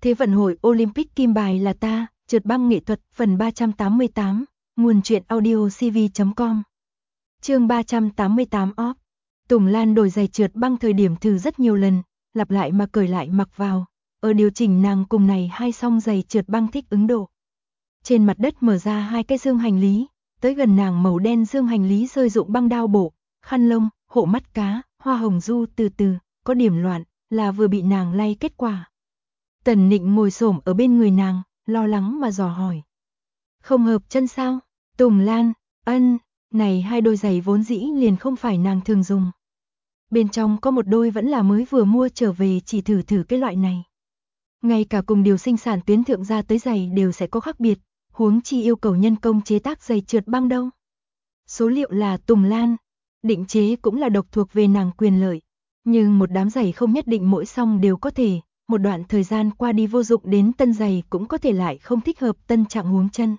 Thế vận hội Olympic kim bài là ta, trượt băng nghệ thuật, phần 388, nguồn truyện audio cv.com. Chương 388 OP. Tùng Lan đổi giày trượt băng thời điểm thử rất nhiều lần, lặp lại mà cởi lại mặc vào. Ở điều chỉnh nàng cùng này hai song giày trượt băng thích ứng độ. Trên mặt đất mở ra hai cái dương hành lý, tới gần nàng màu đen dương hành lý rơi dụng băng đao bổ, khăn lông, hộ mắt cá, hoa hồng du từ từ, có điểm loạn, là vừa bị nàng lay kết quả. Tần Nịnh ngồi xổm ở bên người nàng, lo lắng mà dò hỏi. Không hợp chân sao? Tùng Lan, này hai đôi giày vốn dĩ liền không phải nàng thường dùng. Bên trong có một đôi vẫn là mới vừa mua trở về, chỉ thử cái loại này. Ngay cả cùng điều sinh sản tuyến thượng ra tới giày đều sẽ có khác biệt, huống chi yêu cầu nhân công chế tác giày trượt băng đâu. Số liệu là Tùng Lan, định chế cũng là độc thuộc về nàng quyền lợi. Nhưng một đám giày không nhất định mỗi song đều có thể, một đoạn thời gian qua đi vô dụng đến tân giày cũng có thể lại không thích hợp tân trạng huống chân.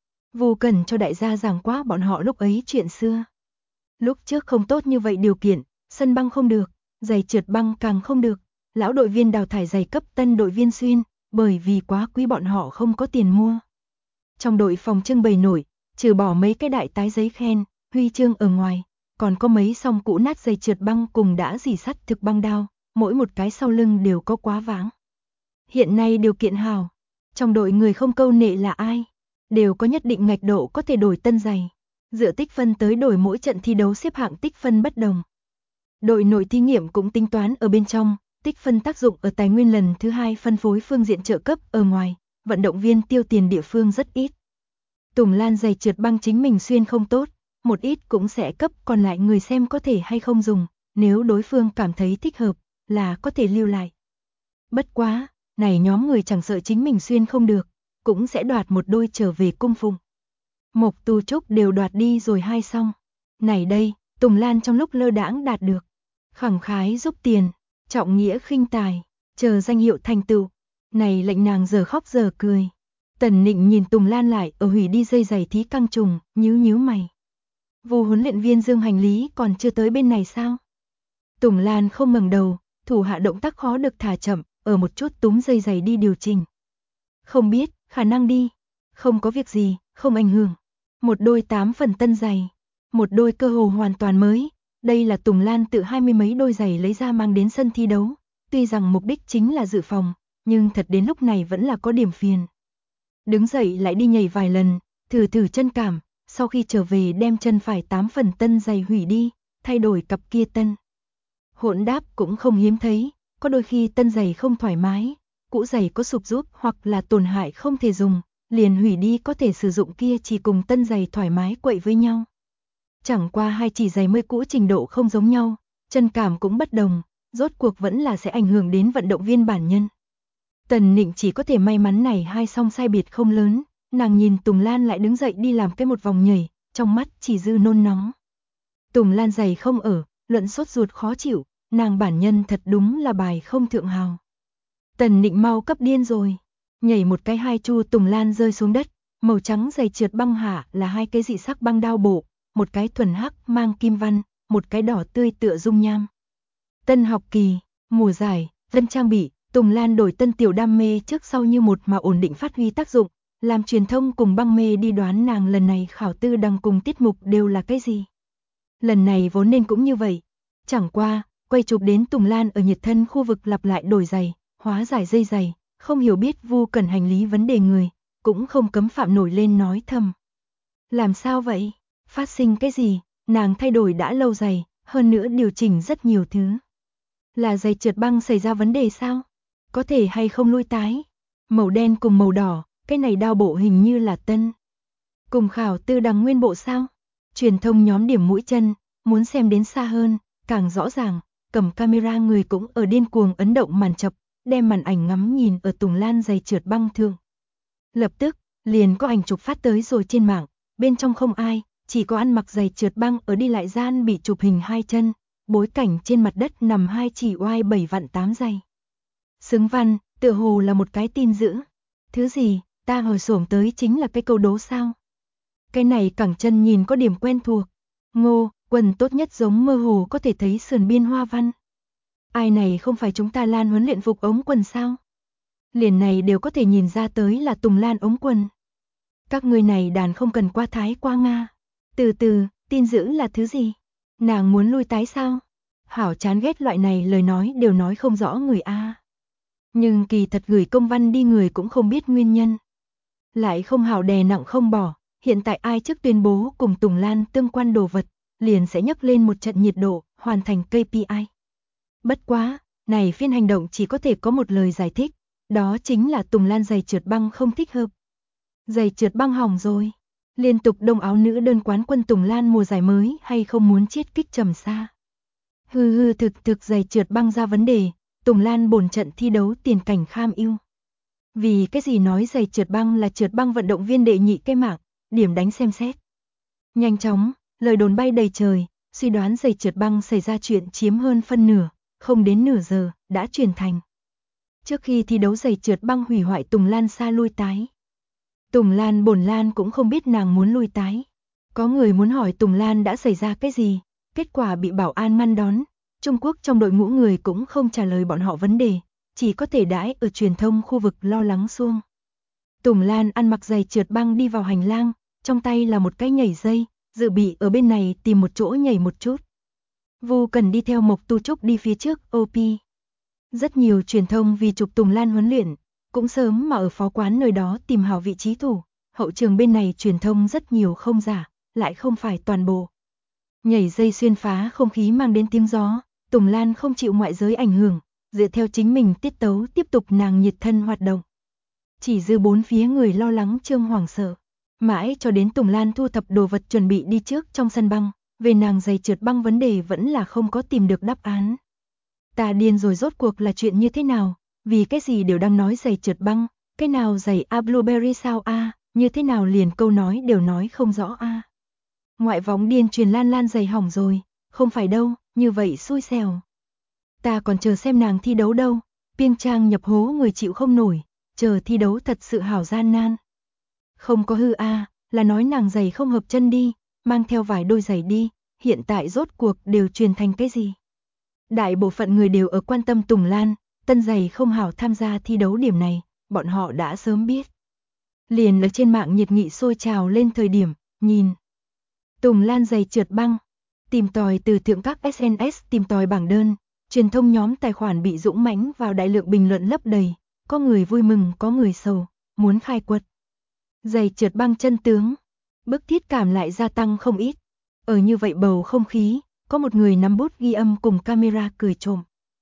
Vô cần cho đại gia giảng quá bọn họ lúc ấy chuyện xưa. Lúc trước không tốt như vậy điều kiện, sân băng không được, giày trượt băng càng không được, lão đội viên đào thải giày cấp tân đội viên xuyên, bởi vì quá quý bọn họ không có tiền mua. Trong đội phòng trưng bày nổi, trừ bỏ mấy cái đại tái giấy khen, huy chương ở ngoài, còn có mấy song cũ nát giày trượt băng cùng đã rỉ sắt thực băng đao, mỗi một cái sau lưng đều có quá váng. Hiện nay điều kiện hào, trong đội người không câu nệ là ai, đều có nhất định ngạch độ có thể đổi tân giày, dựa tích phân tới đổi mỗi trận thi đấu xếp hạng tích phân bất đồng. Đội nội thí nghiệm cũng tính toán ở bên trong, tích phân tác dụng ở tài nguyên lần thứ hai phân phối phương diện trợ cấp ở ngoài, vận động viên tiêu tiền địa phương rất ít. Tùng Lan giày trượt băng chính mình xuyên không tốt, một ít cũng sẽ cấp, còn lại người xem có thể hay không dùng, nếu đối phương cảm thấy thích hợp, là có thể lưu lại. Bất quá, này nhóm người chẳng sợ chính mình xuyên không được, cũng sẽ đoạt một đôi trở về cung phụng. Mộc Tu Trúc đều đoạt đi rồi hai song. Này đây, Tùng Lan trong lúc lơ đãng đạt được. Khẳng khái giúp tiền, trọng nghĩa khinh tài, chờ danh hiệu thành tựu. Này lệnh nàng giờ khóc giờ cười. Tần Nịnh nhìn Tùng Lan lại ở hủy đi dây giày thí căng trùng, nhíu mày. Vô huấn luyện viên dương hành lý còn chưa tới bên này sao? Tùng Lan không ngẩng đầu, thủ hạ động tác khó được thả chậm, ở một chút túm dây giày đi điều chỉnh. Không biết, khả năng đi. Không có việc gì, không ảnh hưởng. Một đôi 8 phần tân giày. Một đôi cơ hồ hoàn toàn mới. Đây là Tùng Lan tự 20 mấy đôi giày lấy ra mang đến sân thi đấu. Tuy rằng mục đích chính là dự phòng, nhưng thật đến lúc này vẫn là có điểm phiền. Đứng dậy lại đi nhảy vài lần, thử chân cảm. Sau khi trở về đem chân phải 8 phần tân giày hủy đi, thay đổi cặp kia tân. Hỗn đáp cũng không hiếm thấy, có đôi khi tân giày không thoải mái, cũ giày có sụp rút hoặc là tổn hại không thể dùng, liền hủy đi, có thể sử dụng kia chỉ cùng tân giày thoải mái quậy với nhau. Chẳng qua hai chỉ giày mới cũ trình độ không giống nhau, chân cảm cũng bất đồng, rốt cuộc vẫn là sẽ ảnh hưởng đến vận động viên bản nhân. Tần Nịnh chỉ có thể may mắn này hai song sai biệt không lớn, nàng nhìn Tùng Lan lại đứng dậy đi làm cái một vòng nhảy, trong mắt chỉ dư nôn nóng. Tùng Lan giày không ở, luận sốt ruột khó chịu, nàng bản nhân thật đúng là bài không thượng hào. Tần Nịnh mau cấp điên rồi, nhảy một cái hai chu Tùng Lan rơi xuống đất, màu trắng giày trượt băng hạ là hai cái dị sắc băng đao bộ, một cái thuần hắc mang kim văn, một cái đỏ tươi tựa dung nham. Tân học kỳ, mùa giải, tân trang bị, Tùng Lan đổi tân tiểu đam mê trước sau như một mà ổn định phát huy tác dụng, làm truyền thông cùng băng mê đi đoán nàng lần này khảo tư đăng cùng tiết mục đều là cái gì. Lần này vốn nên cũng như vậy, chẳng qua, quay chụp đến Tùng Lan ở nhiệt thân khu vực lặp lại đổi giày, hóa giải dây giày, không hiểu biết vu cần hành lý vấn đề người, cũng không cấm phạm nổi lên nói thầm. Làm sao vậy? Phát sinh cái gì? Nàng thay đổi đã lâu giày, hơn nữa điều chỉnh rất nhiều thứ. Là giày trượt băng xảy ra vấn đề sao? Có thể hay không lui tái? Màu đen cùng màu đỏ, cái này đao bộ hình như là tân. Cùng khảo tư đằng nguyên bộ sao? Truyền thông nhóm điểm mũi chân, muốn xem đến xa hơn, càng rõ ràng, cầm camera người cũng ở điên cuồng ấn động màn chập, đem màn ảnh ngắm nhìn ở Tùng Lan giày trượt băng thường. Lập tức, liền có ảnh chụp phát tới rồi trên mạng, bên trong không ai, chỉ có ăn mặc giày trượt băng ở đi lại gian bị chụp hình hai chân, bối cảnh trên mặt đất nằm hai chỉ oai 7 vạn 8 giày. Xứng văn, tựa hồ là một cái tin dữ. Thứ gì, ta hồi xổm tới chính là cái câu đố sao? Cái này cẳng chân nhìn có điểm quen thuộc. Ngô, quần tốt nhất giống mơ hồ có thể thấy sườn biên hoa văn. Ai này không phải chúng ta Lan huấn luyện phục ống quần sao? Liền này đều có thể nhìn ra tới là Tùng Lan ống quần. Các ngươi này đàn không cần qua thái qua Nga. Từ từ, tin dữ là thứ gì? Nàng muốn lui tái sao? Hảo chán ghét loại này lời nói đều nói không rõ người a. Nhưng kỳ thật gửi công văn đi người cũng không biết nguyên nhân. Lại không hảo đè nặng không bỏ, hiện tại ai trước tuyên bố cùng Tùng Lan tương quan đồ vật, liền sẽ nhấc lên một trận nhiệt độ, hoàn thành KPI. Bất quá, này phiên hành động chỉ có thể có một lời giải thích, đó chính là Tùng Lan giày trượt băng không thích hợp. Giày trượt băng hỏng rồi. Liên tục đông áo nữ đơn quán quân Tùng Lan mùa giải mới hay không muốn chiết kích trầm xa. Thực giày trượt băng ra vấn đề, Tùng Lan bổn trận thi đấu tiền cảnh kham ưu. Vì cái gì nói giày trượt băng là trượt băng vận động viên đệ nhị cái mạng, điểm đánh xem xét. Nhanh chóng, lời đồn bay đầy trời, suy đoán giày trượt băng xảy ra chuyện chiếm hơn phân nửa, không đến nửa giờ, đã truyền thành. Trước khi thi đấu giày trượt băng hủy hoại Tùng Lan xa lui tái. Tùng Lan bổn Lan cũng không biết nàng muốn lui tái. Có người muốn hỏi Tùng Lan đã xảy ra cái gì, kết quả bị bảo an ngăn đón. Trung Quốc trong đội ngũ người cũng không trả lời bọn họ vấn đề, chỉ có thể đãi ở truyền thông khu vực lo lắng xuông. Tùng Lan ăn mặc giày trượt băng đi vào hành lang, trong tay là một cái nhảy dây, dự bị ở bên này tìm một chỗ nhảy một chút. Vu Cần đi theo Mộc Tu Trúc đi phía trước OP. Rất nhiều truyền thông vì chụp Tùng Lan huấn luyện, cũng sớm mà ở phó quán nơi đó tìm hảo vị trí thủ, hậu trường bên này truyền thông rất nhiều không giả, lại không phải toàn bộ. Nhảy dây xuyên phá không khí mang đến tiếng gió, Tùng Lan không chịu ngoại giới ảnh hưởng, dựa theo chính mình tiết tấu tiếp tục nàng nhiệt thân hoạt động. Chỉ dư bốn phía người lo lắng trương hoảng sợ, mãi cho đến Tùng Lan thu thập đồ vật chuẩn bị đi trước trong sân băng, về nàng giày trượt băng vấn đề vẫn là không có tìm được đáp án. Ta điên rồi, rốt cuộc là chuyện như thế nào, vì cái gì đều đang nói giày trượt băng, cái nào giày Blueberry sao a, như thế nào liền câu nói đều nói không rõ a. Ngoại võng điên truyền Lan giày hỏng rồi, không phải đâu, như vậy xui xẻo. Ta còn chờ xem nàng thi đấu đâu, Piêng Trang nhập hố người chịu không nổi, chờ thi đấu thật sự hảo gian nan. Không có hư a, là nói nàng giày không hợp chân đi, mang theo vài đôi giày đi, hiện tại rốt cuộc đều truyền thành cái gì? Đại bộ phận người đều ở quan tâm Tùng Lan, tân giày không hảo tham gia thi đấu điểm này, bọn họ đã sớm biết. Liền ở trên mạng nhiệt nghị sôi trào lên thời điểm, nhìn. Tùng Lan giày trượt băng, tìm tòi từ thượng các SNS tìm tòi bảng đơn, truyền thông nhóm tài khoản bị dũng mãnh vào đại lượng bình luận lấp đầy, có người vui mừng có người sầu, muốn khai quật. Giày trượt băng chân tướng, bức thiết cảm lại gia tăng không ít. Ở như vậy bầu không khí, có một người nắm bút ghi âm cùng camera cười trộm.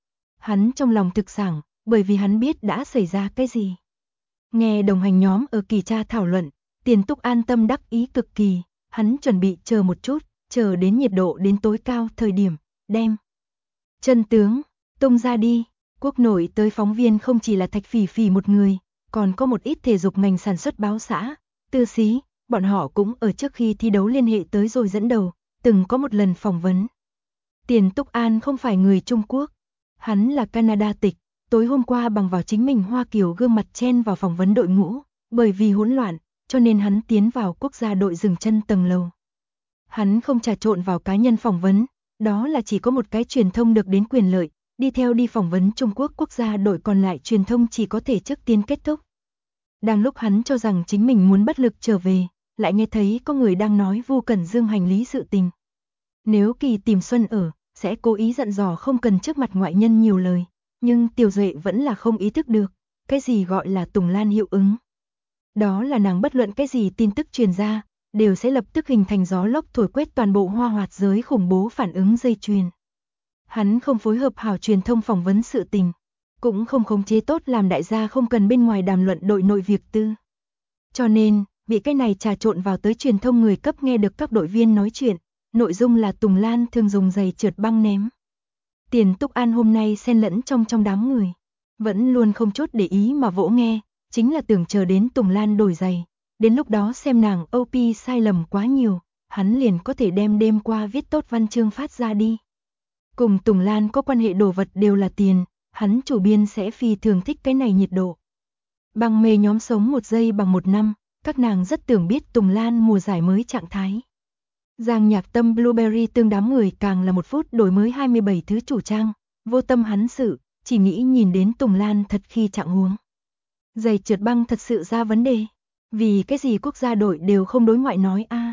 Hắn trong lòng thực sảng, bởi vì hắn biết đã xảy ra cái gì. Nghe đồng hành nhóm ở kỳ tra thảo luận, Tiền Túc an tâm đắc ý cực kỳ, hắn chuẩn bị chờ một chút, chờ đến nhiệt độ đến tối cao thời điểm, đem chân tướng tung ra đi. Quốc nội tới phóng viên không chỉ là Thạch Phỉ Phỉ một người, còn có một ít thể dục ngành sản xuất báo xã, tư xí, bọn họ cũng ở trước khi thi đấu liên hệ tới rồi dẫn đầu, từng có một lần phỏng vấn. Tiền Túc An không phải người Trung Quốc, hắn là Canada tịch, tối hôm qua bằng vào chính mình Hoa Kiều gương mặt chen vào phỏng vấn đội ngũ, bởi vì hỗn loạn, cho nên hắn tiến vào quốc gia đội dừng chân tầng lầu. Hắn không trà trộn vào cá nhân phỏng vấn, đó là chỉ có một cái truyền thông được đến quyền lợi, đi theo đi phỏng vấn Trung Quốc quốc gia đội, còn lại truyền thông chỉ có thể trước tiên kết thúc. Đang lúc hắn cho rằng chính mình muốn bất lực trở về, lại nghe thấy có người đang nói Vu Cẩn Dương hành lý sự tình. Nếu Kỳ tìm Xuân ở, sẽ cố ý dặn dò không cần trước mặt ngoại nhân nhiều lời, nhưng Tiểu Duệ vẫn là không ý thức được, cái gì gọi là Tùng Lan hiệu ứng. Đó là nàng bất luận cái gì tin tức truyền ra, đều sẽ lập tức hình thành gió lốc thổi quét toàn bộ hoa hoạt giới khủng bố phản ứng dây chuyền. Hắn không phối hợp hảo truyền thông phỏng vấn sự tình, cũng không khống chế tốt làm đại gia không cần bên ngoài đàm luận đội nội việc tư. Cho nên, bị cái này trà trộn vào tới truyền thông người cấp nghe được các đội viên nói chuyện, nội dung là Tùng Lan thường dùng giày trượt băng ném. Tiền Túc An hôm nay xen lẫn trong đám người, vẫn luôn không chút để ý mà vỗ nghe, chính là tưởng chờ đến Tùng Lan đổi giày, đến lúc đó xem nàng OP sai lầm quá nhiều, hắn liền có thể đem đêm qua viết tốt văn chương phát ra đi. Cùng Tùng Lan có quan hệ đồ vật đều là tiền, hắn chủ biên sẽ phi thường thích cái này nhiệt độ. Băng mê nhóm sống một giây bằng một năm, các nàng rất tưởng biết Tùng Lan mùa giải mới trạng thái. Giang Nhạc Tâm Blueberry tương đám người càng là một phút đổi mới 27 thứ chủ trang, vô tâm hắn sự, chỉ nghĩ nhìn đến Tùng Lan thật khi trạng huống. Giày trượt băng thật sự ra vấn đề. Vì cái gì quốc gia đội đều không đối ngoại nói a?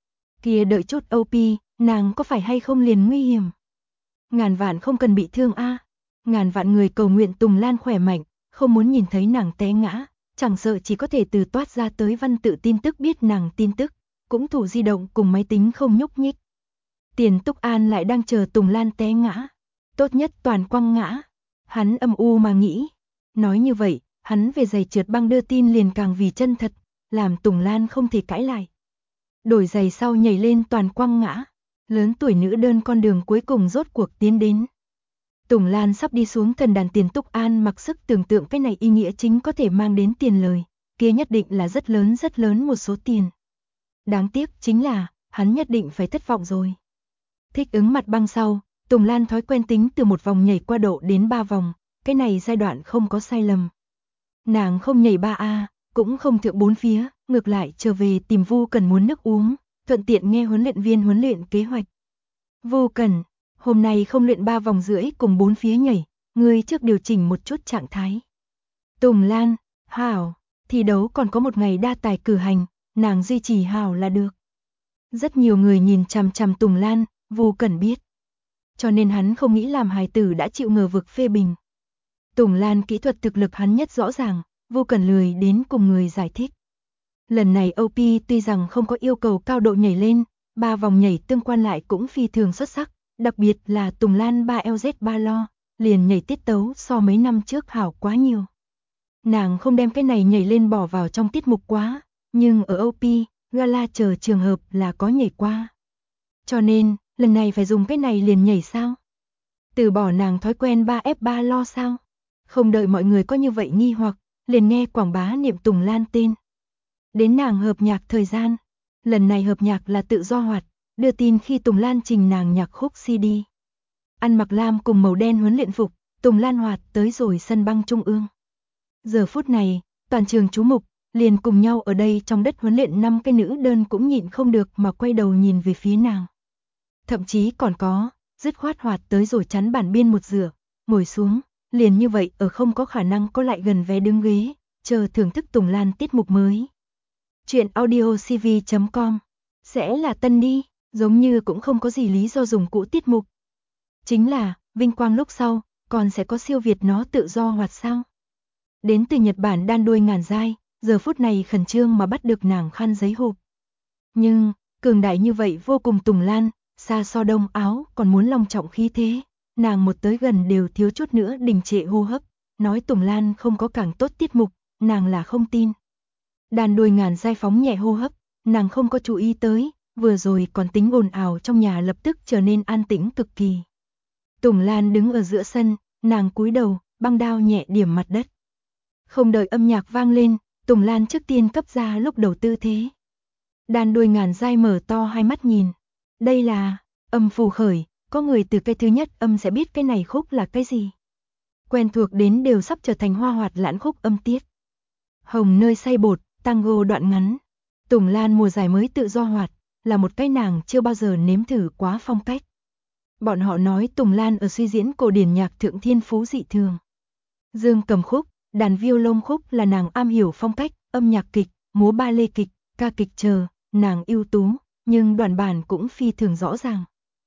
Kia đợi chút OP, nàng có phải hay không liền nguy hiểm. Ngàn vạn không cần bị thương a. Ngàn vạn người cầu nguyện Tùng Lan khỏe mạnh, không muốn nhìn thấy nàng té ngã, chẳng sợ chỉ có thể từ toát ra tới văn tự tin tức biết nàng tin tức, cũng thủ di động cùng máy tính không nhúc nhích. Tiền Túc An lại đang chờ Tùng Lan té ngã, tốt nhất toàn quăng ngã. Hắn âm u mà nghĩ, nói như vậy, hắn về giày trượt băng đưa tin liền càng vì chân thật, làm Tùng Lan không thể cãi lại. Đổi giày sau nhảy lên toàn quăng ngã, lớn tuổi nữ đơn con đường cuối cùng rốt cuộc tiến đến. Tùng Lan sắp đi xuống thần đàn Tiền Túc An mặc sức tưởng tượng cái này ý nghĩa chính có thể mang đến tiền lời, kia nhất định là rất lớn một số tiền. Đáng tiếc chính là, hắn nhất định phải thất vọng rồi. Thích ứng mặt băng sau, Tùng Lan thói quen tính từ một vòng nhảy qua độ đến 3 vòng, cái này giai đoạn không có sai lầm. Nàng không nhảy 3A, cũng không thượng 4 phía, ngược lại trở về tìm Vu Cần muốn nước uống, thuận tiện nghe huấn luyện viên huấn luyện kế hoạch. Vu Cần, hôm nay không luyện 3 vòng rưỡi cùng 4 phía nhảy, ngươi trước điều chỉnh một chút trạng thái. Tùng Lan, hảo, thi đấu còn có một ngày đa tài cử hành, nàng duy trì hảo là được. Rất nhiều người nhìn chằm chằm Tùng Lan, Vu Cần biết. Cho nên hắn không nghĩ làm hài tử đã chịu ngờ vực phê bình. Tùng Lan kỹ thuật thực lực hắn nhất rõ ràng, Vu Cần lười đến cùng người giải thích. Lần này OP tuy rằng không có yêu cầu cao độ nhảy lên, 3 vòng nhảy tương quan lại cũng phi thường xuất sắc, đặc biệt là Tùng Lan 3LZ3 lo, liền nhảy tiết tấu so mấy năm trước hảo quá nhiều. Nàng không đem cái này nhảy lên bỏ vào trong tiết mục quá, nhưng ở OP, gala chờ trường hợp là có nhảy qua. Cho nên, lần này phải dùng cái này liền nhảy sao? Từ bỏ nàng thói quen 3F3 lo sao? Không đợi mọi người có như vậy nghi hoặc, liền nghe quảng bá niệm Tùng Lan tên. Đến nàng hợp nhạc thời gian, lần này hợp nhạc là tự do hoạt, đưa tin khi Tùng Lan trình nàng nhạc khúc CD. Ăn mặc lam cùng màu đen huấn luyện phục, Tùng Lan hoạt tới rồi sân băng trung ương. Giờ phút này, toàn trường chú mục, liền cùng nhau ở đây trong đất huấn luyện 5 cái nữ đơn cũng nhịn không được mà quay đầu nhìn về phía nàng. Thậm chí còn có, dứt khoát hoạt tới rồi chắn bản biên một rửa, ngồi xuống, liền như vậy ở không có khả năng có lại gần vé đứng ghế, chờ thưởng thức Tùng Lan tiết mục mới. Chuyện audiocv.com sẽ là tân đi, giống như cũng không có gì lý do dùng cũ tiết mục. Chính là, vinh quang lúc sau, còn sẽ có siêu việt nó tự do hoạt sao. Đến từ Nhật Bản đan đuôi ngàn dai, giờ phút này khẩn trương mà bắt được nàng khăn giấy hộp. Nhưng, cường đại như vậy vô cùng Tùng Lan, xa so đông áo còn muốn long trọng khí thế, nàng một tới gần đều thiếu chút nữa đình trệ hô hấp, nói Tùng Lan không có càng tốt tiết mục, nàng là không tin. Đàn đuôi ngàn dai phóng nhẹ hô hấp, nàng không có chú ý tới, vừa rồi còn tính ồn ào trong nhà lập tức trở nên an tĩnh cực kỳ. Tùng Lan đứng ở giữa sân, nàng cúi đầu, băng đao nhẹ điểm mặt đất. Không đợi âm nhạc vang lên, Tùng Lan trước tiên cấp ra lúc đầu tư thế. Đàn đuôi ngàn dai mở to hai mắt nhìn. Đây là âm phù khởi, có người từ cái thứ nhất âm sẽ biết cái này khúc là cái gì. Quen thuộc đến đều sắp trở thành hoa hoạt lãn khúc âm tiết. Hồng nơi xay bột, tango đoạn ngắn. Tùng Lan mùa giải mới tự do hoạt, là một cái nàng chưa bao giờ nếm thử quá phong cách. Bọn họ nói Tùng Lan ở suy diễn cổ điển nhạc thượng thiên phú dị thường. Dương cầm khúc, đàn violon khúc là nàng am hiểu phong cách, âm nhạc kịch, múa ba lê kịch, ca kịch chờ, nàng ưu tú, nhưng đoạn bản cũng phi thường rõ ràng.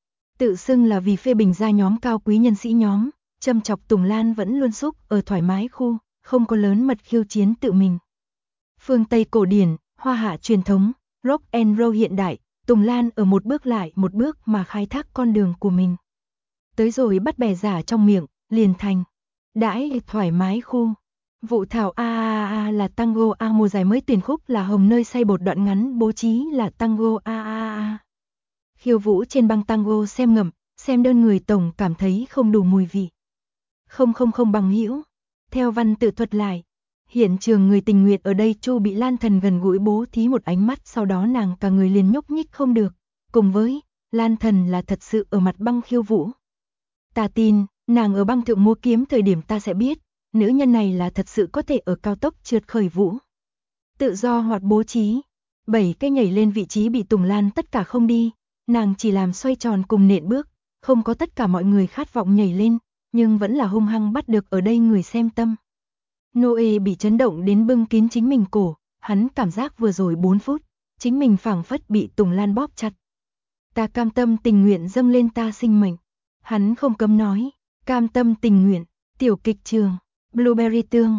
Tự xưng là vì phê bình ra nhóm cao quý nhân sĩ nhóm, châm chọc Tùng Lan vẫn luôn xúc ở thoải mái khu, không có lớn mật khiêu chiến tự mình. Phương Tây cổ điển, hoa hạ truyền thống, rock and roll hiện đại, Tùng Lan ở một bước lại một bước mà khai thác con đường của mình. Tới rồi bắt bè giả trong miệng, liền thành. Đãi thoải mái khu. Vụ thảo a là tango a mùa giải mới tuyển khúc là hồng nơi xay bột đoạn ngắn bố trí là tango a. Khiêu vũ trên băng tango xem ngầm, xem đơn người tổng cảm thấy không đủ mùi vị. Không bằng hữu. Theo văn tự thuật lại, hiện trường người tình nguyện ở đây Chu bị Lan Thần gần gũi bố thí một ánh mắt, sau đó nàng cả người liền nhúc nhích không được, cùng với Lan Thần là thật sự ở mặt băng khiêu vũ. Ta tin, nàng ở băng thượng múa kiếm thời điểm ta sẽ biết, nữ nhân này là thật sự có thể ở cao tốc trượt khởi vũ. Tự do hoạt bố trí, 7 cái nhảy lên vị trí bị Tùng Lan tất cả không đi, nàng chỉ làm xoay tròn cùng nện bước, không có tất cả mọi người khát vọng nhảy lên, nhưng vẫn là hung hăng bắt được ở đây người xem tâm. Noe bị chấn động đến bưng kín chính mình cổ, hắn cảm giác vừa rồi 4 phút, chính mình phảng phất bị Tùng Lan bóp chặt. Ta cam tâm tình nguyện dâng lên ta sinh mệnh. Hắn không cấm nói, cam tâm tình nguyện, tiểu kịch trường, Blueberry tương,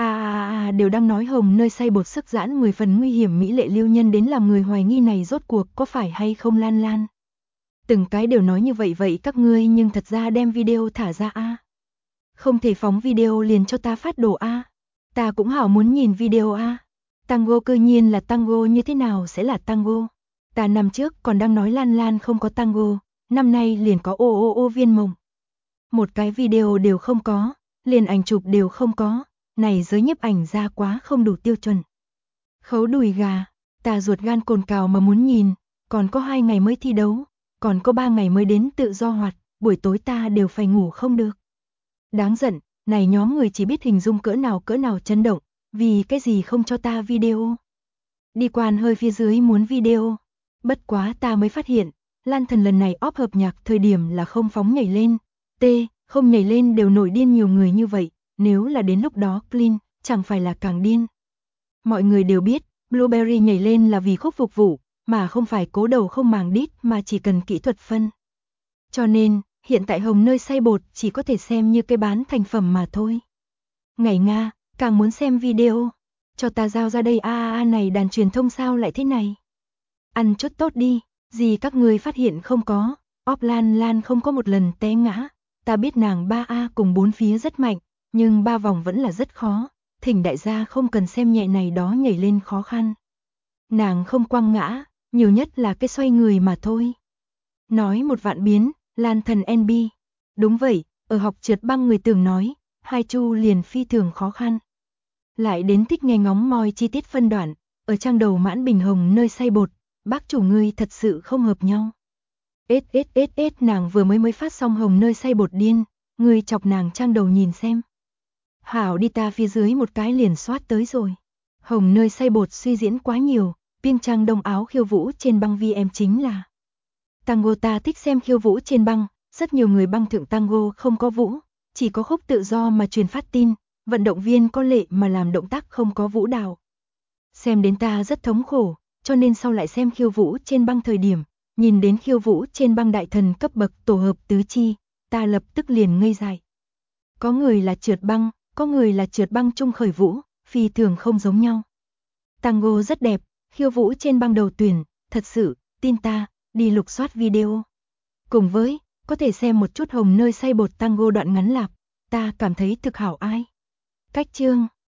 đều đang nói Hồng nơi xay bột sức giãn 10 phần nguy hiểm mỹ lệ lưu nhân đến làm người hoài nghi này rốt cuộc có phải hay không Lan Lan. Từng cái đều nói như vậy các ngươi nhưng thật ra đem video thả ra a. Không thể phóng video liền cho ta phát đồ a. Ta cũng hảo muốn nhìn video a. Tango cơ nhiên là tango, như thế nào sẽ là tango? Ta năm trước còn đang nói Lan Lan không có tango, năm nay liền có ô viên mộng. Một cái video đều không có, liền ảnh chụp đều không có, này giới nhiếp ảnh ra quá không đủ tiêu chuẩn. Khấu đùi gà, ta ruột gan cồn cào mà muốn nhìn, còn có 2 ngày mới thi đấu, còn có 3 ngày mới đến tự do hoạt, buổi tối ta đều phải ngủ không được. Đáng giận, này nhóm người chỉ biết hình dung cỡ nào chấn động, vì cái gì không cho ta video. Đi quan hơi phía dưới muốn video, bất quá ta mới phát hiện, Lan Thần lần này óp hợp nhạc thời điểm là không phóng nhảy lên, không nhảy lên đều nổi điên nhiều người như vậy, nếu là đến lúc đó clean, chẳng phải là càng điên. Mọi người đều biết, Blueberry nhảy lên là vì khúc phục vụ, mà không phải cố đầu không màng đít mà chỉ cần kỹ thuật phân. Cho nên, hiện tại Hồng nơi xay bột chỉ có thể xem như cái bán thành phẩm mà thôi. Ngày Nga, càng muốn xem video. Cho ta giao ra đây này đàn truyền thông sao lại thế này. Ăn chút tốt đi, gì các người phát hiện không có, Lan Lan không có một lần té ngã. Ta biết nàng 3A cùng 4 phía rất mạnh, nhưng 3 vòng vẫn là rất khó. Thỉnh đại gia không cần xem nhẹ này đó nhảy lên khó khăn. Nàng không quăng ngã, nhiều nhất là cái xoay người mà thôi. Nói một vạn biến, Lan Thần NB. Đúng vậy, ở học trượt băng người tưởng nói, hai chu liền phi thường khó khăn. Lại đến thích nghe ngóng moi chi tiết phân đoạn, ở trang đầu mãn bình hồng nơi xay bột, bác chủ ngươi thật sự không hợp nhau. Nàng vừa mới phát xong Hồng nơi xay bột điên, ngươi chọc nàng trang đầu nhìn xem. Hảo đi, ta phía dưới một cái liền soát tới rồi. Hồng nơi xay bột suy diễn quá nhiều, biên trang đông áo khiêu vũ trên băng VM chính là tango. Ta thích xem khiêu vũ trên băng, rất nhiều người băng thượng tango không có vũ, chỉ có khúc tự do mà truyền phát tin, vận động viên có lệ mà làm động tác không có vũ đạo. Xem đến ta rất thống khổ, cho nên sau lại xem khiêu vũ trên băng thời điểm, nhìn đến khiêu vũ trên băng đại thần cấp bậc tổ hợp tứ chi, ta lập tức liền ngây dại. Có người là trượt băng, có người là trượt băng chung khởi vũ, phi thường không giống nhau. Tango rất đẹp, khiêu vũ trên băng đầu tuyển, thật sự, tin ta, đi lục soát video. Cùng với, có thể xem một chút Hồng nơi xay bột tango đoạn ngắn lạp, ta cảm thấy thực hảo ai. Cách chương